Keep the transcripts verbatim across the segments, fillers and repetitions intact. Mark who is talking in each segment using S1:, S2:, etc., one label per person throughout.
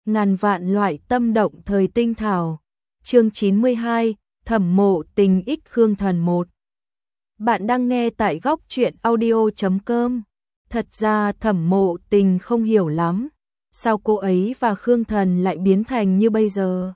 S1: ngàn vạn loại tâm động thời tinh thảo. Chương chín mươi hai, Thẩm Mộ Tình ích Khương Thần một. Bạn đang nghe tại góc truyện audio chấm com. Thật ra Thẩm Mộ Tình không hiểu lắm, sao cô ấy và Khương Thần lại biến thành như bây giờ.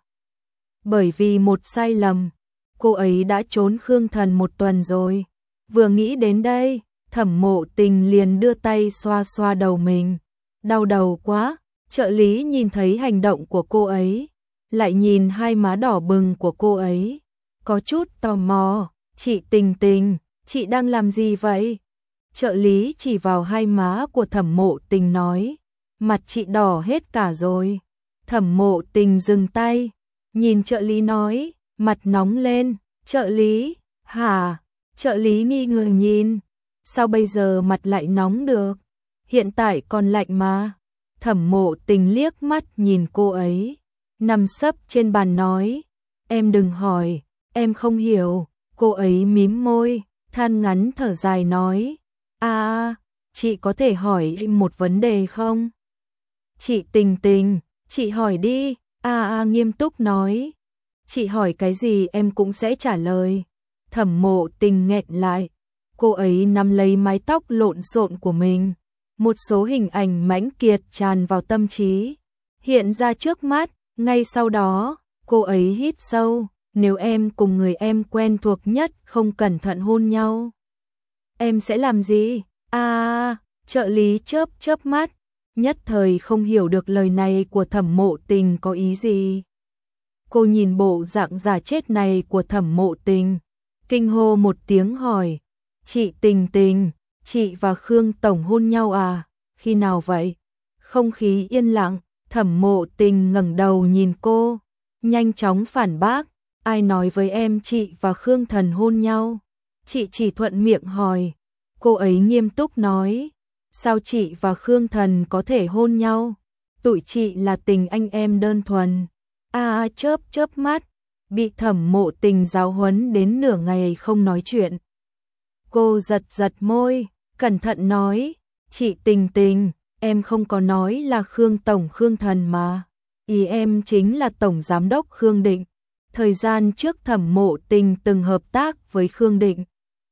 S1: Bởi vì một sai lầm, cô ấy đã trốn Khương Thần một tuần rồi. Vừa nghĩ đến đây, Thẩm Mộ Tình liền đưa tay xoa xoa đầu mình. Đau đầu quá. Trợ lý nhìn thấy hành động của cô ấy, lại nhìn hai má đỏ bừng của cô ấy, có chút tò mò. Chị Tình Tình, chị đang làm gì vậy? Trợ lý chỉ vào hai má của Thẩm Mộ Tình nói, mặt chị đỏ hết cả rồi. Thẩm Mộ Tình dừng tay, nhìn trợ lý nói, mặt nóng lên. Trợ lý, hả? Trợ lý nghi ngờ nhìn, sao bây giờ mặt lại nóng được? Hiện tại còn lạnh mà. Thẩm Mộ Tình liếc mắt nhìn cô ấy, nằm sấp trên bàn nói, em đừng hỏi, em không hiểu. Cô ấy mím môi, than ngắn thở dài nói, à, chị có thể hỏi em một vấn đề không? Chị Tình Tình, chị hỏi đi. À, à nghiêm túc nói, chị hỏi cái gì em cũng sẽ trả lời. Thẩm Mộ Tình nghẹn lại, cô ấy nắm lấy mái tóc lộn xộn của mình. Một số hình ảnh mãnh kiệt tràn vào tâm trí, hiện ra trước mắt. Ngay sau đó, cô ấy hít sâu, nếu em cùng người em quen thuộc nhất không cẩn thận hôn nhau, em sẽ làm gì? À, trợ lý chớp chớp mắt, nhất thời không hiểu được lời này của Thẩm Mộ Tình có ý gì. Cô nhìn bộ dạng giả chết này của Thẩm Mộ Tình, kinh hô một tiếng hỏi, chị Tình Tình, chị và Khương Tổng hôn nhau à? Khi nào vậy? Không khí yên lặng, Thẩm Mộ Tình ngẩng đầu nhìn cô, nhanh chóng phản bác, ai nói với em chị và Khương Thần hôn nhau? Chị chỉ thuận miệng hỏi. Cô ấy nghiêm túc nói, sao chị và Khương Thần có thể hôn nhau? Tụi chị là tình anh em đơn thuần. À, à chớp chớp mắt, bị Thẩm Mộ Tình giáo huấn đến nửa ngày không nói chuyện. Cô giật giật môi, cẩn thận nói, chị Tình Tình, em không có nói là Khương Tổng Khương Thần mà. Ý em chính là Tổng Giám đốc Khương Định. Thời gian trước Thẩm Mộ Tình từng hợp tác với Khương Định,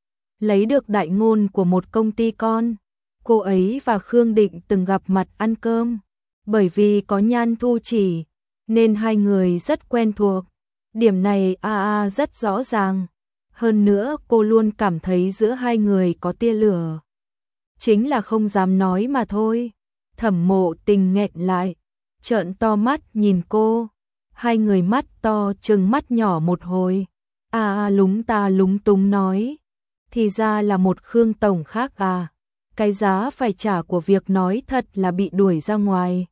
S1: lấy được đại ngôn của một công ty con. Cô ấy và Khương Định từng gặp mặt ăn cơm. Bởi vì có Nhan Thu chỉ, nên hai người rất quen thuộc. Điểm này a à, à, rất rõ ràng. Hơn nữa cô luôn cảm thấy giữa hai người có tia lửa, chính là không dám nói mà thôi. Thẩm Mộ Tình nghẹn lại, trợn to mắt nhìn cô. Hai người mắt to trừng mắt nhỏ một hồi. À, à lúng ta lúng túng nói, thì ra là một Khương Tổng khác à. Cái giá phải trả của việc nói thật là bị đuổi ra ngoài.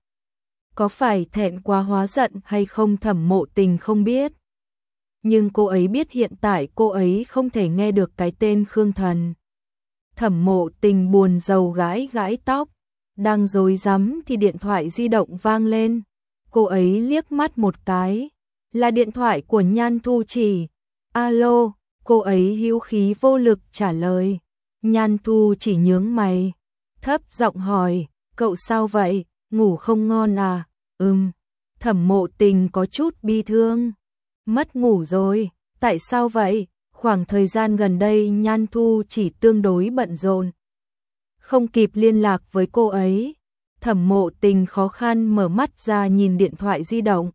S1: Có phải thẹn quá hóa giận hay không Thẩm Mộ Tình không biết. Nhưng cô ấy biết hiện tại cô ấy không thể nghe được cái tên Khương Thần. Thẩm Mộ Tình buồn rầu gãi gãi tóc, đang rối rắm thì điện thoại di động vang lên. Cô ấy liếc mắt một cái, là điện thoại của Nhan Thu chỉ. Alo, cô ấy hữu khí vô lực trả lời. Nhan Thu chỉ nhướng mày, thấp giọng hỏi, cậu sao vậy, ngủ không ngon à? Ừm. Thẩm Mộ Tình có chút bi thương, mất ngủ rồi. Tại sao vậy? Khoảng thời gian gần đây Nhan Thu chỉ tương đối bận rộn, không kịp liên lạc với cô ấy. Thẩm Mộ Tình khó khăn mở mắt ra nhìn điện thoại di động.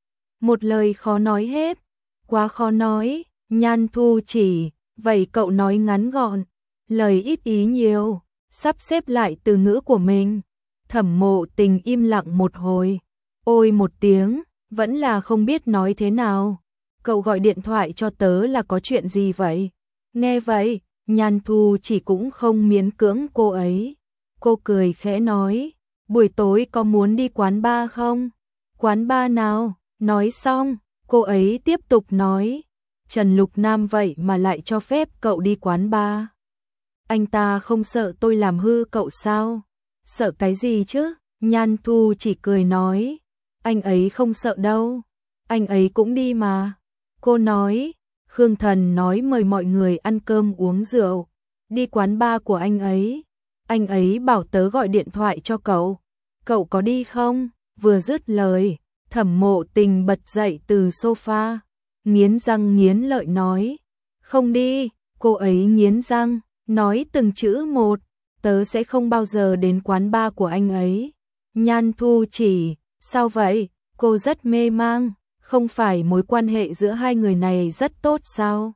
S1: Một lời khó nói hết, quá khó nói. Nhan Thu chỉ, vậy cậu nói ngắn gọn, lời ít ý nhiều, sắp xếp lại từ ngữ của mình. Thẩm Mộ Tình im lặng một hồi, ôi một tiếng, vẫn là không biết nói thế nào. Cậu gọi điện thoại cho tớ là có chuyện gì vậy? Nghe vậy, Nhan Thu chỉ cũng không miễn cưỡng cô ấy. Cô cười khẽ nói, buổi tối có muốn đi quán bar không? Quán bar nào? Nói xong, cô ấy tiếp tục nói, Trần Lục Nam vậy mà lại cho phép cậu đi quán bar. Anh ta không sợ tôi làm hư cậu sao? Sợ cái gì chứ? Nhan Thu chỉ cười nói, anh ấy không sợ đâu, anh ấy cũng đi mà. Cô nói, Khương Thần nói mời mọi người ăn cơm uống rượu, đi quán bar của anh ấy. Anh ấy bảo tớ gọi điện thoại cho cậu. Cậu có đi không? Vừa dứt lời, Thẩm Mộ Tình bật dậy từ sofa, nghiến răng nghiến lợi nói, không đi. Cô ấy nghiến răng, nói từng chữ một, tớ sẽ không bao giờ đến quán bar của anh ấy. Nhan Thu Chỉ, sao vậy? Cô rất mê mang, không phải mối quan hệ giữa hai người này rất tốt sao?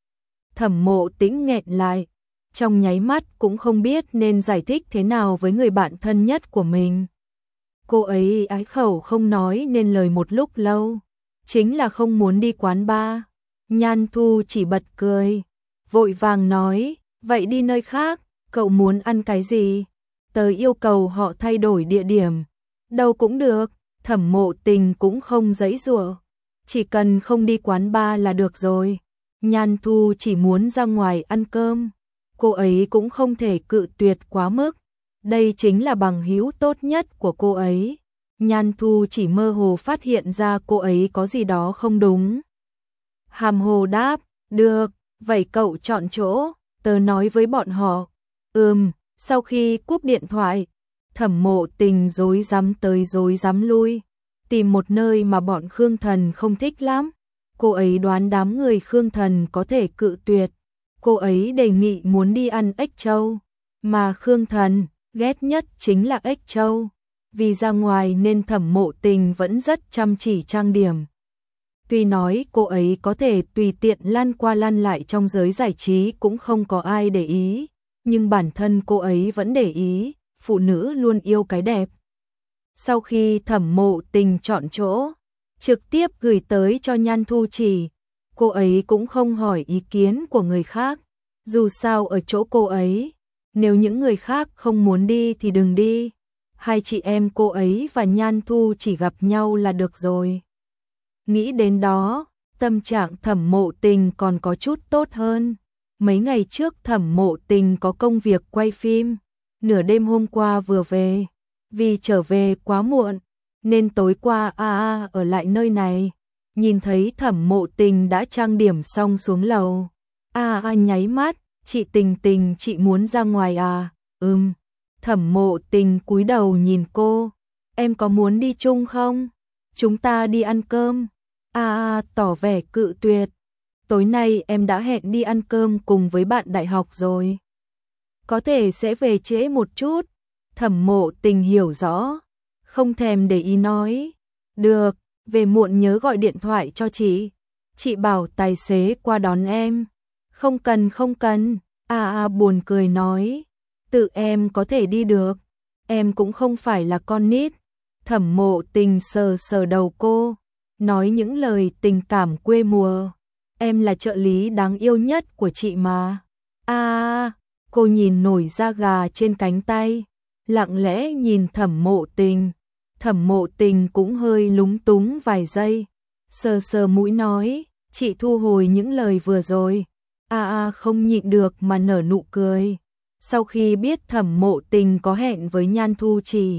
S1: Thẩm Mộ Tĩnh nghẹn lại, trong nháy mắt cũng không biết nên giải thích thế nào với người bạn thân nhất của mình. Cô ấy ái khẩu không nói nên lời một lúc lâu, chính là không muốn đi quán bar. Nhan Thu Chỉ bật cười, vội vàng nói, vậy đi nơi khác, cậu muốn ăn cái gì? Tớ yêu cầu họ thay đổi địa điểm. Đâu cũng được. Thẩm Mộ Tình cũng không giãy giụa, chỉ cần không đi quán bar là được rồi. Nhan Thu chỉ muốn ra ngoài ăn cơm, cô ấy cũng không thể cự tuyệt quá mức. Đây chính là bằng hữu tốt nhất của cô ấy. Nhan Thu chỉ mơ hồ phát hiện ra cô ấy có gì đó không đúng. Hàm hồ đáp, được, vậy cậu chọn chỗ, tớ nói với bọn họ. Ừm, sau khi cúp điện thoại, Thẩm Mộ Tình rối rắm tới rối rắm lui, tìm một nơi mà bọn Khương Thần không thích lắm. Cô ấy đoán đám người Khương Thần có thể cự tuyệt. Cô ấy đề nghị muốn đi ăn ếch trâu, mà Khương Thần ghét nhất chính là ếch trâu. Vì ra ngoài nên Thẩm Mộ Tình vẫn rất chăm chỉ trang điểm. Tuy nói cô ấy có thể tùy tiện lăn qua lăn lại trong giới giải trí cũng không có ai để ý, nhưng bản thân cô ấy vẫn để ý, phụ nữ luôn yêu cái đẹp. Sau khi Thẩm Mộ Tình chọn chỗ, trực tiếp gửi tới cho Nhan Thu Chỉ, cô ấy cũng không hỏi ý kiến của người khác. Dù sao ở chỗ cô ấy, nếu những người khác không muốn đi thì đừng đi. Hai chị em cô ấy và Nhan Thu Chỉ gặp nhau là được rồi. Nghĩ đến đó, tâm trạng Thẩm Mộ Tình còn có chút tốt hơn. Mấy ngày trước Thẩm Mộ Tình có công việc quay phim, nửa đêm hôm qua vừa về. Vì trở về quá muộn, nên tối qua a a ở lại nơi này. Nhìn thấy Thẩm Mộ Tình đã trang điểm xong xuống lầu. A a nháy mắt, chị Tình Tình chị muốn ra ngoài à? Ừm. Thẩm Mộ Tình cúi đầu nhìn cô. Em có muốn đi chung không? Chúng ta đi ăn cơm. A a tỏ vẻ cự tuyệt. Tối nay em đã hẹn đi ăn cơm cùng với bạn đại học rồi. Có thể sẽ về trễ một chút. Thẩm Mộ Tình hiểu rõ, không thèm để ý nói. Được, về muộn nhớ gọi điện thoại cho chị. Chị bảo tài xế qua đón em. Không cần không cần, a a buồn cười nói. Tự em có thể đi được, em cũng không phải là con nít. Thẩm Mộ Tình sờ sờ đầu cô, nói những lời tình cảm quê mùa. Em là trợ lý đáng yêu nhất của chị mà. A a, cô nhìn nổi da gà trên cánh tay, lặng lẽ nhìn Thẩm Mộ Tình. Thẩm Mộ Tình cũng hơi lúng túng vài giây, sờ sờ mũi nói, chị thu hồi những lời vừa rồi. A a không nhịn được mà nở nụ cười. Sau khi biết Thẩm Mộ Tình có hẹn với Nhan Thu Chỉ,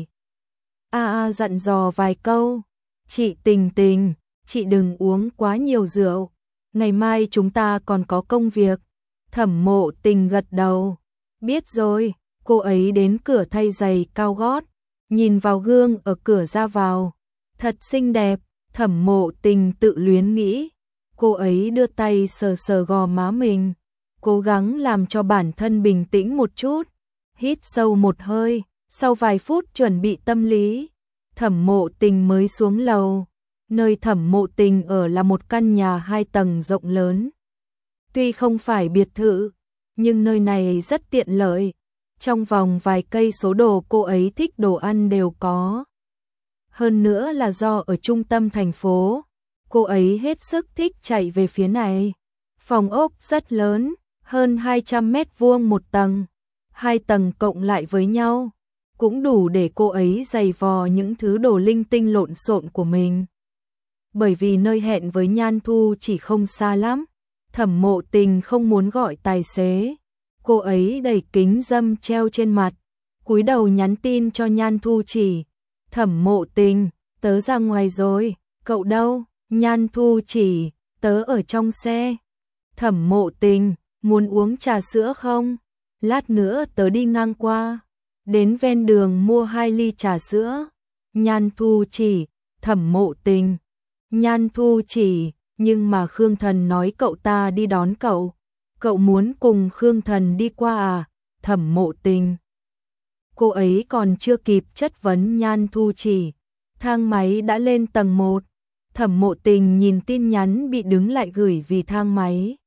S1: A a dặn dò vài câu. Chị Tình Tình, chị đừng uống quá nhiều rượu, ngày mai chúng ta còn có công việc. Thẩm Mộ Tình gật đầu. Biết rồi. Cô ấy đến cửa thay giày cao gót, nhìn vào gương ở cửa ra vào. Thật xinh đẹp, Thẩm Mộ Tình tự luyến nghĩ. Cô ấy đưa tay sờ sờ gò má mình, cố gắng làm cho bản thân bình tĩnh một chút. Hít sâu một hơi, sau vài phút chuẩn bị tâm lý, Thẩm Mộ Tình mới xuống lầu. Nơi Thẩm Mộ Tình ở là một căn nhà hai tầng rộng lớn. Tuy không phải biệt thự, nhưng nơi này rất tiện lợi. Trong vòng vài cây số đồ cô ấy thích đồ ăn đều có. Hơn nữa là do ở trung tâm thành phố, cô ấy hết sức thích chạy về phía này. Phòng ốc rất lớn, hơn hai trăm mét vuông một tầng. Hai tầng cộng lại với nhau, cũng đủ để cô ấy giày vò những thứ đồ linh tinh lộn xộn của mình. Bởi vì nơi hẹn với Nhan Thu Chỉ không xa lắm, Thẩm Mộ Tình không muốn gọi tài xế. Cô ấy đẩy kính râm treo trên mặt, cúi đầu nhắn tin cho Nhan Thu Chỉ. Thẩm Mộ Tình, tớ ra ngoài rồi, cậu đâu? Nhan Thu Chỉ, tớ ở trong xe. Thẩm Mộ Tình, muốn uống trà sữa không? Lát nữa tớ đi ngang qua, đến ven đường mua hai ly trà sữa. Nhan Thu chỉ, Thẩm Mộ Tình. Nhan Thu chỉ, nhưng mà Khương Thần nói cậu ta đi đón cậu. Cậu muốn cùng Khương Thần đi qua à? Thẩm Mộ Tình. Cô ấy còn chưa kịp chất vấn Nhan Thu chỉ. Thang máy đã lên tầng một. Thẩm Mộ Tình nhìn tin nhắn bị đứng lại gửi vì thang máy.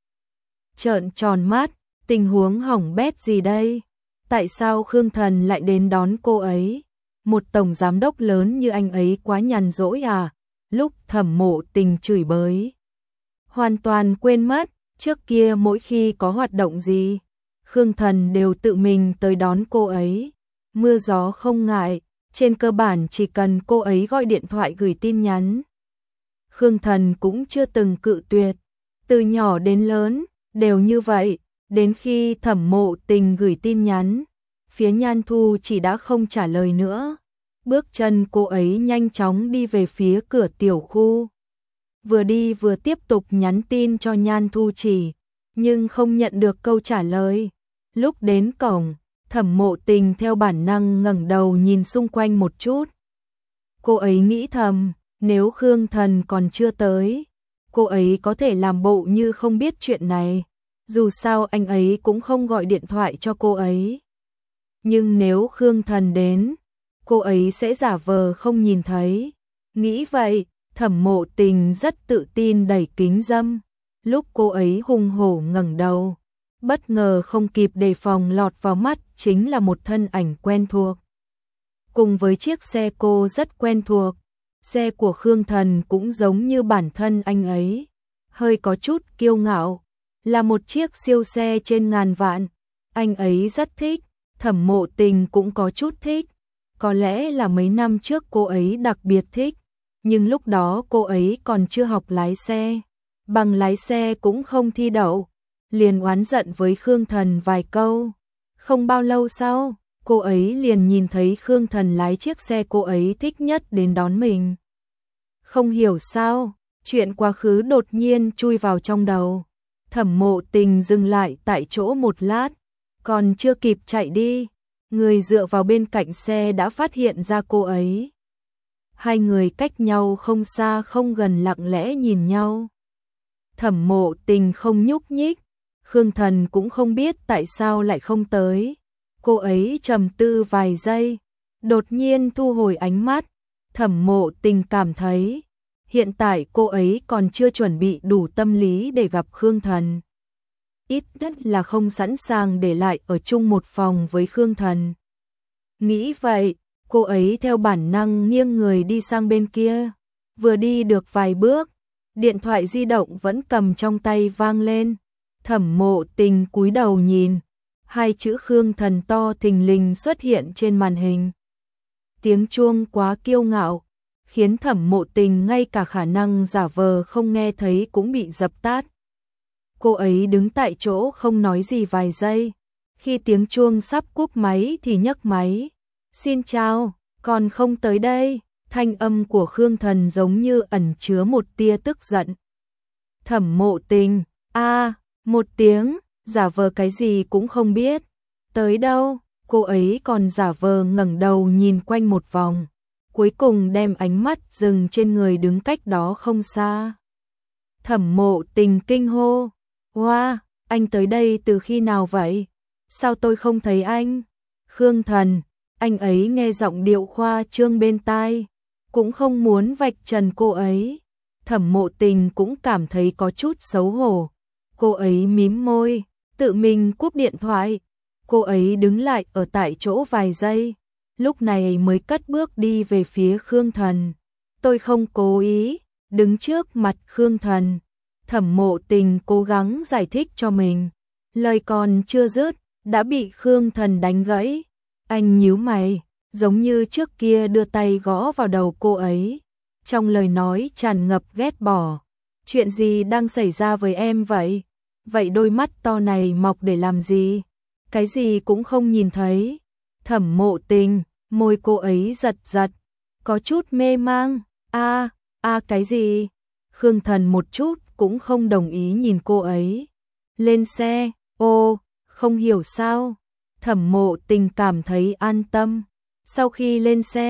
S1: Trợn tròn mắt, tình huống hỏng bét gì đây? Tại sao Khương Thần lại đến đón cô ấy? Một tổng giám đốc lớn như anh ấy quá nhàn rỗi à? Lúc Thẩm Mộ Tình chửi bới, hoàn toàn quên mất, trước kia mỗi khi có hoạt động gì, Khương Thần đều tự mình tới đón cô ấy. Mưa gió không ngại, trên cơ bản chỉ cần cô ấy gọi điện thoại gửi tin nhắn. Khương Thần cũng chưa từng cự tuyệt, từ nhỏ đến lớn, đều như vậy, đến khi Thẩm Mộ Tình gửi tin nhắn, phía Nhan Thu chỉ đã không trả lời nữa. Bước chân cô ấy nhanh chóng đi về phía cửa tiểu khu. Vừa đi vừa tiếp tục nhắn tin cho Nhan Thu chỉ, nhưng không nhận được câu trả lời. Lúc đến cổng, Thẩm Mộ Tình theo bản năng ngẩng đầu nhìn xung quanh một chút. Cô ấy nghĩ thầm, nếu Khương Thần còn chưa tới, cô ấy có thể làm bộ như không biết chuyện này. Dù sao anh ấy cũng không gọi điện thoại cho cô ấy. Nhưng nếu Khương Thần đến, cô ấy sẽ giả vờ không nhìn thấy. Nghĩ vậy, Thẩm Mộ Tình rất tự tin đẩy kính râm. Lúc cô ấy hùng hổ ngẩng đầu, bất ngờ không kịp đề phòng lọt vào mắt chính là một thân ảnh quen thuộc. Cùng với chiếc xe cô rất quen thuộc, xe của Khương Thần cũng giống như bản thân anh ấy, hơi có chút kiêu ngạo, là một chiếc siêu xe trên ngàn vạn. Anh ấy rất thích, Thẩm Mộ Tình cũng có chút thích. Có lẽ là mấy năm trước cô ấy đặc biệt thích, nhưng lúc đó cô ấy còn chưa học lái xe, bằng lái xe cũng không thi đậu, liền oán giận với Khương Thần vài câu. Không bao lâu sau, cô ấy liền nhìn thấy Khương Thần lái chiếc xe cô ấy thích nhất đến đón mình. Không hiểu sao, chuyện quá khứ đột nhiên chui vào trong đầu. Thẩm Mộ Tình dừng lại tại chỗ một lát, còn chưa kịp chạy đi, người dựa vào bên cạnh xe đã phát hiện ra cô ấy. Hai người cách nhau không xa không gần lặng lẽ nhìn nhau. Thẩm Mộ Tình không nhúc nhích, Khương Thần cũng không biết tại sao lại không tới. Cô ấy trầm tư vài giây, đột nhiên thu hồi ánh mắt. Thẩm Mộ Tình cảm thấy, hiện tại cô ấy còn chưa chuẩn bị đủ tâm lý để gặp Khương Thần. Ít nhất là không sẵn sàng để lại ở chung một phòng với Khương Thần. Nghĩ vậy, cô ấy theo bản năng nghiêng người đi sang bên kia. Vừa đi được vài bước, điện thoại di động vẫn cầm trong tay vang lên. Thẩm Mộ Tình cúi đầu nhìn, hai chữ Khương Thần to thình lình xuất hiện trên màn hình. Tiếng chuông quá kiêu ngạo, khiến Thẩm Mộ Tình ngay cả khả năng giả vờ không nghe thấy cũng bị dập tắt. Cô ấy đứng tại chỗ không nói gì vài giây, khi tiếng chuông sắp cúp máy thì nhấc máy. Xin chào, còn không tới đây. Thanh âm của Khương Thần giống như ẩn chứa một tia tức giận. Thẩm Mộ Tình, a à, một tiếng, giả vờ cái gì cũng không biết. Tới đâu, cô ấy còn giả vờ ngẩng đầu nhìn quanh một vòng, cuối cùng đem ánh mắt dừng trên người đứng cách đó không xa. Thẩm Mộ Tình kinh hô, "Wow, anh tới đây từ khi nào vậy? Sao tôi không thấy anh?" Khương Thần, anh ấy nghe giọng điệu khoa trương bên tai, cũng không muốn vạch trần cô ấy. Thẩm Mộ Tình cũng cảm thấy có chút xấu hổ. Cô ấy mím môi, tự mình cúp điện thoại. Cô ấy đứng lại ở tại chỗ vài giây, lúc này mới cất bước đi về phía Khương Thần. Tôi không cố ý, đứng trước mặt Khương Thần. Thẩm Mộ Tình cố gắng giải thích cho mình. Lời còn chưa dứt, đã bị Khương Thần đánh gãy. Anh nhíu mày, giống như trước kia đưa tay gõ vào đầu cô ấy. Trong lời nói tràn ngập ghét bỏ. Chuyện gì đang xảy ra với em vậy? Vậy đôi mắt to này mọc để làm gì? Cái gì cũng không nhìn thấy. Thẩm Mộ Tình, môi cô ấy giật giật, có chút mê mang. A, a cái gì? Khương Thần một chút cũng không đồng ý nhìn cô ấy. Lên xe, ô, không hiểu sao. Thẩm Mộ Tình cảm thấy an tâm. Sau khi lên xe,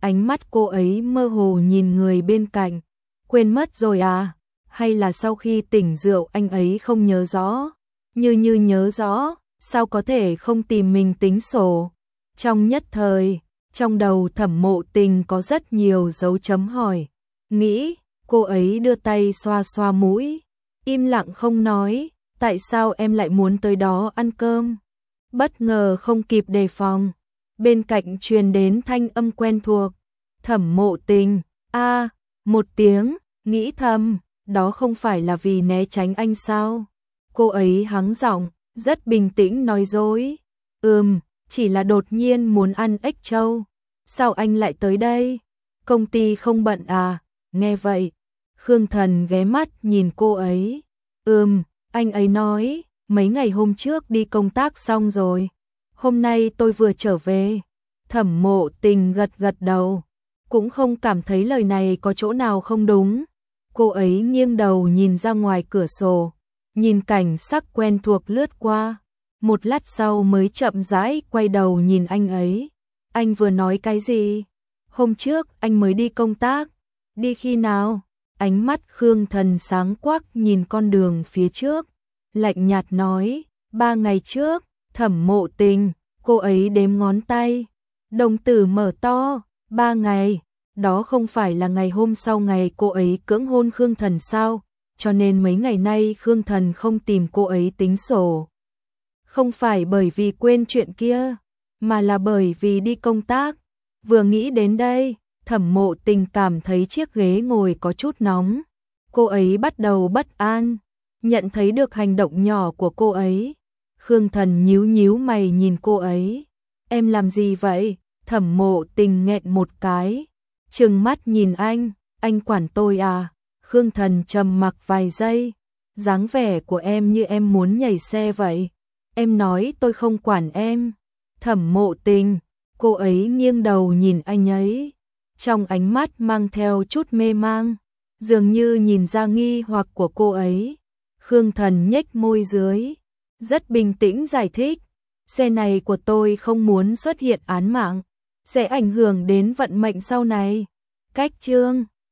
S1: Ánh mắt cô ấy mơ hồ nhìn người bên cạnh. Quên mất rồi à? Hay là sau khi tỉnh rượu anh ấy không nhớ rõ? Như như nhớ rõ, sao có thể không tìm mình tính sổ? Trong nhất thời, trong đầu Thẩm Mộ Tình có rất nhiều dấu chấm hỏi. Nghĩ, cô ấy đưa tay xoa xoa mũi, im lặng không nói. Tại sao em lại muốn tới đó ăn cơm? Bất ngờ không kịp đề phòng, bên cạnh truyền đến thanh âm quen thuộc. Thẩm Mộ Tình, a, một tiếng, nghĩ thầm, đó không phải là vì né tránh anh sao? Cô ấy hắng giọng, rất bình tĩnh nói dối. Ừm, chỉ là đột nhiên muốn ăn ếch trâu. Sao anh lại tới đây? Công ty không bận à? Nghe vậy, Khương Thần ghé mắt nhìn cô ấy. Ừm, anh ấy nói, mấy ngày hôm trước đi công tác xong rồi. Hôm nay tôi vừa trở về. Thẩm Mộ Tình gật gật đầu, cũng không cảm thấy lời này có chỗ nào không đúng. Cô ấy nghiêng đầu nhìn ra ngoài cửa sổ, nhìn cảnh sắc quen thuộc lướt qua. Một lát sau mới chậm rãi quay đầu nhìn anh ấy. Anh vừa nói cái gì? Hôm trước anh mới đi công tác. Đi khi nào? Ánh mắt Khương Thần sáng quắc nhìn con đường phía trước, lạnh nhạt nói, ba ngày trước. Thẩm Mộ Tình, cô ấy đếm ngón tay, đồng tử mở to, ba ngày, đó không phải là ngày hôm sau ngày cô ấy cưỡng hôn Khương Thần sao? Cho nên mấy ngày nay Khương Thần không tìm cô ấy tính sổ. Không phải bởi vì quên chuyện kia, mà là bởi vì đi công tác. Vừa nghĩ đến đây, Thẩm Mộ Tình cảm thấy chiếc ghế ngồi có chút nóng. Cô ấy bắt đầu bất an, nhận thấy được hành động nhỏ của cô ấy. Khương Thần nhíu nhíu mày nhìn cô ấy. Em làm gì vậy? Thẩm Mộ Tình nghẹn một cái, trừng mắt nhìn anh, anh quản tôi à? Khương Thần trầm mặc vài giây, dáng vẻ của em như em muốn nhảy xe vậy. Em nói tôi không quản em. Thẩm Mộ Tình, cô ấy nghiêng đầu nhìn anh ấy, trong ánh mắt mang theo chút mê mang, dường như nhìn ra nghi hoặc của cô ấy. Khương Thần nhếch môi dưới, rất bình tĩnh giải thích, xe này của tôi không muốn xuất hiện án mạng, sẽ ảnh hưởng đến vận mệnh sau này. Cách chương